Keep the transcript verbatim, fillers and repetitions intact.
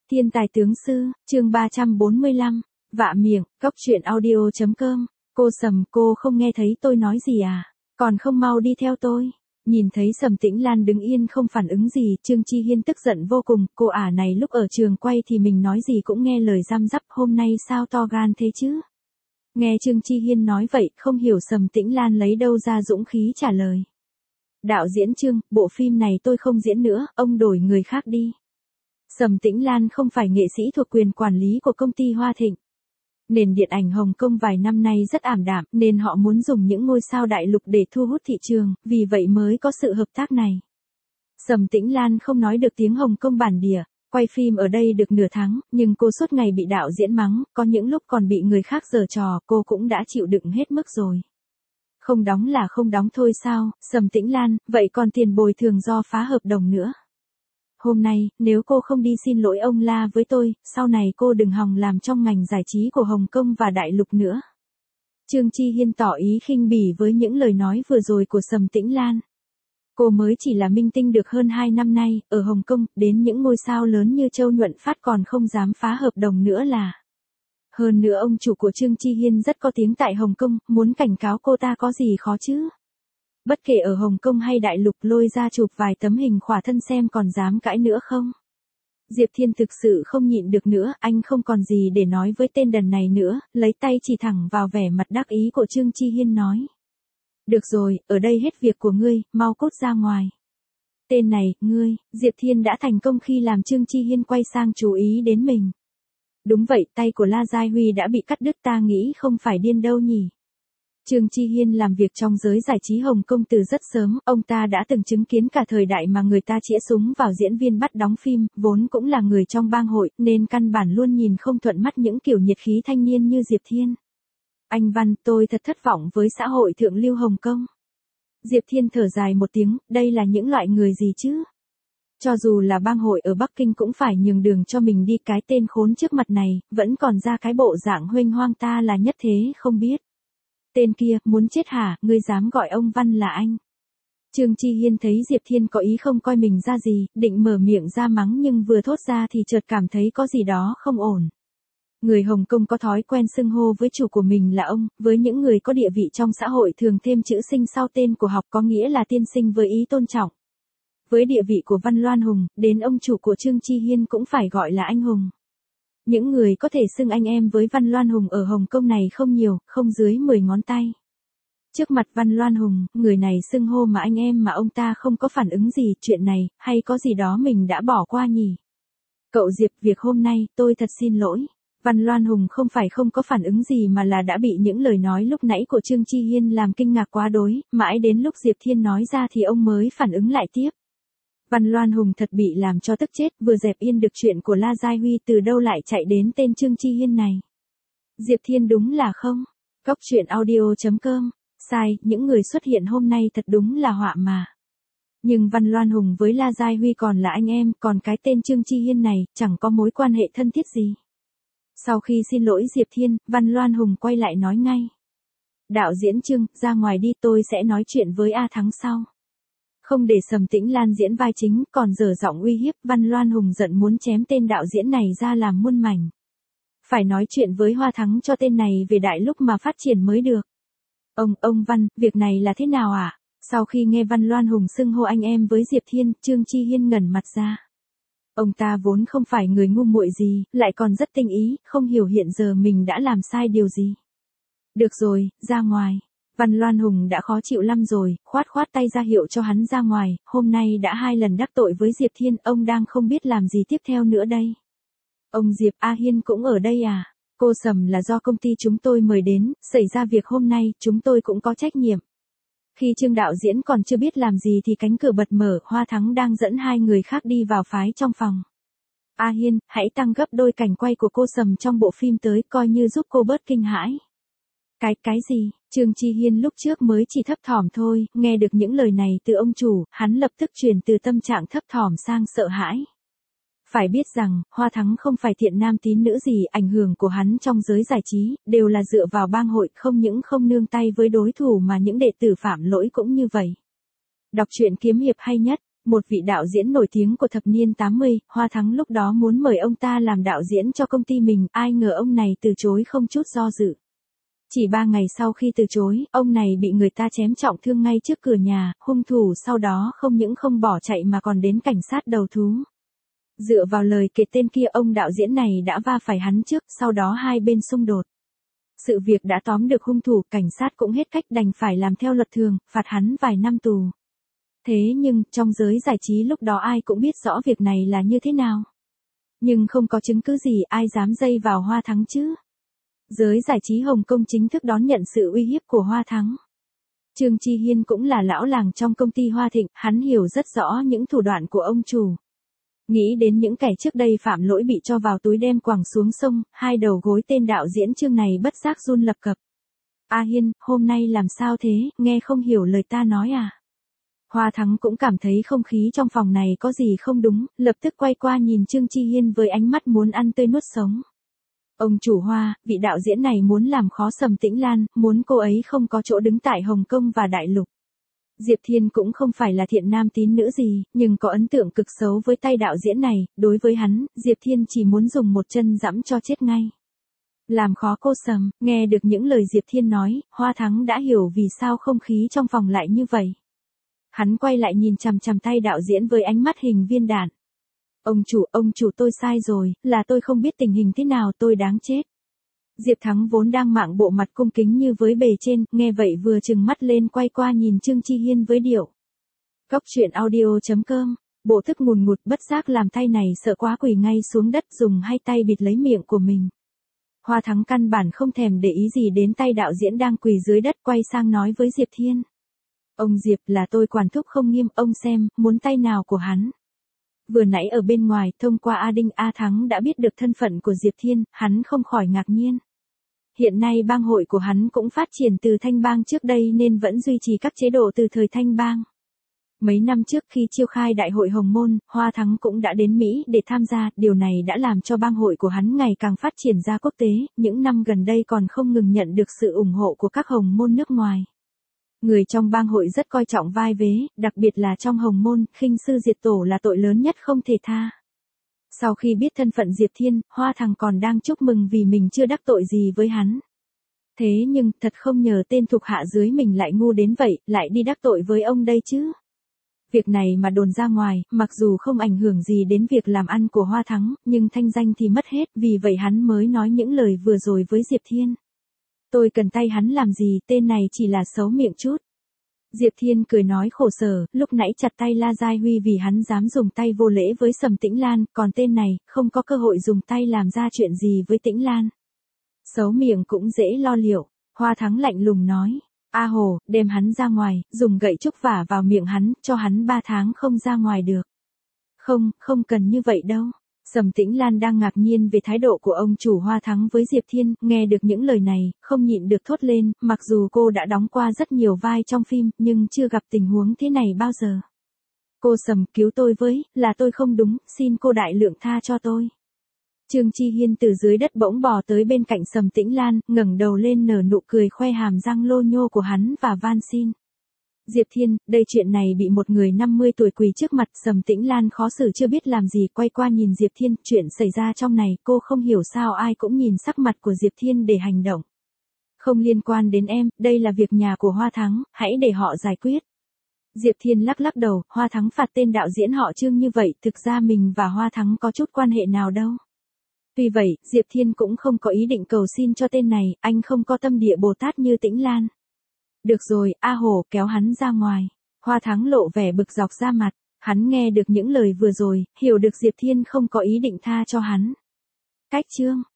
Thiên tài tướng sư, chương ba trăm bốn mươi lăm, vạ miệng, cóc truyện audio chấm com. Cô Sầm, cô không nghe thấy tôi nói gì à? Còn không mau đi theo tôi. Nhìn thấy Sầm Tĩnh Lan đứng yên không phản ứng gì, Trương Chi Hiên tức giận vô cùng, cô ả này lúc ở trường quay thì mình nói gì cũng nghe lời răm rắp, hôm nay sao to gan thế chứ? Nghe Trương Chi Hiên nói vậy, không hiểu Sầm Tĩnh Lan lấy đâu ra dũng khí trả lời. Đạo diễn Trương, bộ phim này tôi không diễn nữa, ông đổi người khác đi. Sầm Tĩnh Lan không phải nghệ sĩ thuộc quyền quản lý của công ty Hoa Thịnh. Nền điện ảnh Hồng Kông vài năm nay rất ảm đạm, nên họ muốn dùng những ngôi sao đại lục để thu hút thị trường, vì vậy mới có sự hợp tác này. Sầm Tĩnh Lan không nói được tiếng Hồng Kông bản địa, quay phim ở đây được nửa tháng, nhưng cô suốt ngày bị đạo diễn mắng, có những lúc còn bị người khác giở trò, cô cũng đã chịu đựng hết mức rồi. Không đóng là không đóng thôi sao, Sầm Tĩnh Lan, vậy còn tiền bồi thường do phá hợp đồng nữa. Hôm nay, nếu cô không đi xin lỗi ông La với tôi, sau này cô đừng hòng làm trong ngành giải trí của Hồng Kông và Đại Lục nữa. Trương Chi Hiên tỏ ý khinh bỉ với những lời nói vừa rồi của Sầm Tĩnh Lan. Cô mới chỉ là minh tinh được hơn hai năm nay, ở Hồng Kông, đến những ngôi sao lớn như Châu Nhuận Phát còn không dám phá hợp đồng nữa là. Hơn nữa ông chủ của Trương Chi Hiên rất có tiếng tại Hồng Kông, muốn cảnh cáo cô ta có gì khó chứ? Bất kể ở Hồng Kông hay Đại Lục lôi ra chụp vài tấm hình khỏa thân xem còn dám cãi nữa không? Diệp Thiên thực sự không nhịn được nữa, anh không còn gì để nói với tên đần này nữa, lấy tay chỉ thẳng vào vẻ mặt đắc ý của Trương Chi Hiên nói. Được rồi, ở đây hết việc của ngươi, mau cút ra ngoài. Tên này, ngươi, Diệp Thiên đã thành công khi làm Trương Chi Hiên quay sang chú ý đến mình. Đúng vậy, tay của La Giai Huy đã bị cắt đứt, ta nghĩ không phải điên đâu nhỉ. Trương Chi Hiên làm việc trong giới giải trí Hồng Kông từ rất sớm, ông ta đã từng chứng kiến cả thời đại mà người ta chĩa súng vào diễn viên bắt đóng phim, vốn cũng là người trong bang hội, nên căn bản luôn nhìn không thuận mắt những kiểu nhiệt khí thanh niên như Diệp Thiên. Anh Văn, tôi thật thất vọng với xã hội thượng lưu Hồng Kông. Diệp Thiên thở dài một tiếng, đây là những loại người gì chứ? Cho dù là bang hội ở Bắc Kinh cũng phải nhường đường cho mình đi, cái tên khốn trước mặt này, vẫn còn ra cái bộ dạng huênh hoang, ta là nhất thế không biết. Tên kia, muốn chết hả, ngươi dám gọi ông Văn là anh. Trương Chi Hiên thấy Diệp Thiên có ý không coi mình ra gì, định mở miệng ra mắng nhưng vừa thốt ra thì chợt cảm thấy có gì đó không ổn. Người Hồng Kông có thói quen xưng hô với chủ của mình là ông, với những người có địa vị trong xã hội thường thêm chữ sinh sau tên của học có nghĩa là tiên sinh với ý tôn trọng. Với địa vị của Văn Loan Hùng, đến ông chủ của Trương Chi Hiên cũng phải gọi là anh Hùng. Những người có thể xưng anh em với Văn Loan Hùng ở Hồng Kông này không nhiều, không dưới mười ngón tay. Trước mặt Văn Loan Hùng, người này xưng hô mà anh em mà ông ta không có phản ứng gì, chuyện này, hay có gì đó mình đã bỏ qua nhỉ? Cậu Diệp, việc hôm nay, tôi thật xin lỗi. Văn Loan Hùng không phải không có phản ứng gì mà là đã bị những lời nói lúc nãy của Trương Chi Hiên làm kinh ngạc quá đối, mãi đến lúc Diệp Thiên nói ra thì ông mới phản ứng lại tiếp. Văn Loan Hùng thật bị làm cho tức chết, vừa dẹp yên được chuyện của La Giai Huy từ đâu lại chạy đến tên Trương Chi Hiên này. Diệp Thiên đúng là không. Cóc truyện audio chấm com. Sai, những người xuất hiện hôm nay thật đúng là họa mà. Nhưng Văn Loan Hùng với La Giai Huy còn là anh em, còn cái tên Trương Chi Hiên này, chẳng có mối quan hệ thân thiết gì. Sau khi xin lỗi Diệp Thiên, Văn Loan Hùng quay lại nói ngay. Đạo diễn Trương, ra ngoài đi, tôi sẽ nói chuyện với A Thắng sau. Không để Sầm Tĩnh Lan diễn vai chính, còn dở giọng uy hiếp, Văn Loan Hùng giận muốn chém tên đạo diễn này ra làm muôn mảnh. Phải nói chuyện với Hoa Thắng cho tên này về đại lúc mà phát triển mới được. Ông, ông Văn, việc này là thế nào ạ? À? Sau khi nghe Văn Loan Hùng xưng hô anh em với Diệp Thiên, Trương Chi Hiên ngẩn mặt ra. Ông ta vốn không phải người ngu muội gì, lại còn rất tinh ý, không hiểu hiện giờ mình đã làm sai điều gì. Được rồi, ra ngoài. Văn Loan Hùng đã khó chịu lắm rồi, khoát khoát tay ra hiệu cho hắn ra ngoài, hôm nay đã hai lần đắc tội với Diệp Thiên, ông đang không biết làm gì tiếp theo nữa đây. Ông Diệp, A Hiên cũng ở đây à? Cô Sầm là do công ty chúng tôi mời đến, xảy ra việc hôm nay, chúng tôi cũng có trách nhiệm. Khi Trương đạo diễn còn chưa biết làm gì thì cánh cửa bật mở, Hoa Thắng đang dẫn hai người khác đi vào phái trong phòng. A Hiên, hãy tăng gấp đôi cảnh quay của cô Sầm trong bộ phim tới, coi như giúp cô bớt kinh hãi. Cái, cái gì? Trương Chi Hiên lúc trước mới chỉ thấp thỏm thôi, nghe được những lời này từ ông chủ, hắn lập tức chuyển từ tâm trạng thấp thỏm sang sợ hãi. Phải biết rằng, Hoa Thắng không phải thiện nam tín nữ gì, ảnh hưởng của hắn trong giới giải trí, đều là dựa vào bang hội, không những không nương tay với đối thủ mà những đệ tử phạm lỗi cũng như vậy. Đọc truyện kiếm hiệp hay nhất. Một vị đạo diễn nổi tiếng của thập niên tám mươi, Hoa Thắng lúc đó muốn mời ông ta làm đạo diễn cho công ty mình, ai ngờ ông này từ chối không chút do dự. Chỉ ba ngày sau khi từ chối, ông này bị người ta chém trọng thương ngay trước cửa nhà, hung thủ sau đó không những không bỏ chạy mà còn đến cảnh sát đầu thú. Dựa vào lời kể tên kia, ông đạo diễn này đã va phải hắn trước, sau đó hai bên xung đột. Sự việc đã tóm được hung thủ, cảnh sát cũng hết cách đành phải làm theo luật thường, phạt hắn vài năm tù. Thế nhưng, trong giới giải trí lúc đó ai cũng biết rõ việc này là như thế nào. Nhưng không có chứng cứ gì, ai dám dây vào Hoa Thắng chứ. Giới giải trí Hồng Kông chính thức đón nhận sự uy hiếp của Hoa Thắng. Trương Chi Hiên cũng là lão làng trong công ty Hoa Thịnh, hắn hiểu rất rõ những thủ đoạn của ông chủ. Nghĩ đến những kẻ trước đây phạm lỗi bị cho vào túi đem quẳng xuống sông, hai đầu gối tên đạo diễn Trương này bất giác run lập cập. A Hiên, hôm nay làm sao thế, nghe không hiểu lời ta nói à? Hoa Thắng cũng cảm thấy không khí trong phòng này có gì không đúng, lập tức quay qua nhìn Trương Chi Hiên với ánh mắt muốn ăn tươi nuốt sống. Ông chủ Hoa, vị đạo diễn này muốn làm khó Sầm Tĩnh Lan, muốn cô ấy không có chỗ đứng tại Hồng Kông và Đại Lục. Diệp Thiên cũng không phải là thiện nam tín nữ gì, nhưng có ấn tượng cực xấu với tay đạo diễn này, đối với hắn, Diệp Thiên chỉ muốn dùng một chân giẫm cho chết ngay. Làm khó cô Sầm, nghe được những lời Diệp Thiên nói, Hoa Thắng đã hiểu vì sao không khí trong phòng lại như vậy. Hắn quay lại nhìn chằm chằm tay đạo diễn với ánh mắt hình viên đạn. Ông chủ, ông chủ tôi sai rồi, là tôi không biết tình hình thế nào, tôi đáng chết. Diệp Thắng vốn đang mạng bộ mặt cung kính như với bề trên, nghe vậy vừa trừng mắt lên quay qua nhìn Trương Chi Hiên với điệu. Cóc truyện audio chấm com, bộ thức ngùn ngụt bất giác làm tay này sợ quá quỳ ngay xuống đất dùng hai tay bịt lấy miệng của mình. Hoa Thắng căn bản không thèm để ý gì đến tay đạo diễn đang quỳ dưới đất, quay sang nói với Diệp Thiên. Ông Diệp, là tôi quản thúc không nghiêm, ông xem, muốn tay nào của hắn. Vừa nãy ở bên ngoài, thông qua A Đinh A Thắng đã biết được thân phận của Diệp Thiên, hắn không khỏi ngạc nhiên. Hiện nay bang hội của hắn cũng phát triển từ Thanh Bang trước đây nên vẫn duy trì các chế độ từ thời Thanh Bang. Mấy năm trước khi chiêu khai đại hội Hồng Môn, Hoa Thắng cũng đã đến Mỹ để tham gia, điều này đã làm cho bang hội của hắn ngày càng phát triển ra quốc tế, những năm gần đây còn không ngừng nhận được sự ủng hộ của các Hồng Môn nước ngoài. Người trong bang hội rất coi trọng vai vế, đặc biệt là trong Hồng Môn, khinh sư diệt tổ là tội lớn nhất không thể tha. Sau khi biết thân phận Diệp Thiên, Hoa Thắng còn đang chúc mừng vì mình chưa đắc tội gì với hắn. Thế nhưng, thật không ngờ tên thuộc hạ dưới mình lại ngu đến vậy, lại đi đắc tội với ông đây chứ. Việc này mà đồn ra ngoài, mặc dù không ảnh hưởng gì đến việc làm ăn của Hoa Thắng, nhưng thanh danh thì mất hết, vì vậy hắn mới nói những lời vừa rồi với Diệp Thiên. Tôi cần tay hắn làm gì, tên này chỉ là xấu miệng chút. Diệp Thiên cười nói khổ sở, lúc nãy chặt tay La Giai Huy vì hắn dám dùng tay vô lễ với Sầm Tĩnh Lan, còn tên này, không có cơ hội dùng tay làm ra chuyện gì với Tĩnh Lan. Xấu miệng cũng dễ lo liệu, Hoa Thắng lạnh lùng nói. A Hồ, đem hắn ra ngoài, dùng gậy trúc vả vào miệng hắn, cho hắn ba tháng không ra ngoài được. Không, không cần như vậy đâu. Sầm Tĩnh Lan đang ngạc nhiên về thái độ của ông chủ Hoa Thắng với Diệp Thiên, nghe được những lời này, không nhịn được thốt lên, mặc dù cô đã đóng qua rất nhiều vai trong phim, nhưng chưa gặp tình huống thế này bao giờ. Cô Sầm, cứu tôi với, là tôi không đúng, xin cô đại lượng tha cho tôi. Trương Chi Hiên từ dưới đất bỗng bò tới bên cạnh Sầm Tĩnh Lan, ngẩng đầu lên nở nụ cười khoe hàm răng lô nhô của hắn và van xin. Diệp Thiên, đây chuyện này bị một người năm mươi tuổi quỳ trước mặt, Sầm Tĩnh Lan khó xử chưa biết làm gì, quay qua nhìn Diệp Thiên, chuyện xảy ra trong này, cô không hiểu sao ai cũng nhìn sắc mặt của Diệp Thiên để hành động. Không liên quan đến em, đây là việc nhà của Hoa Thắng, hãy để họ giải quyết. Diệp Thiên lắc lắc đầu, Hoa Thắng phạt tên đạo diễn họ Trương như vậy, thực ra mình và Hoa Thắng có chút quan hệ nào đâu. Tuy vậy, Diệp Thiên cũng không có ý định cầu xin cho tên này, anh không có tâm địa Bồ Tát như Tĩnh Lan. Được rồi, A Hồ, kéo hắn ra ngoài. Hoa Thắng lộ vẻ bực dọc ra mặt, hắn nghe được những lời vừa rồi, hiểu được Diệp Thiên không có ý định tha cho hắn. Cách chương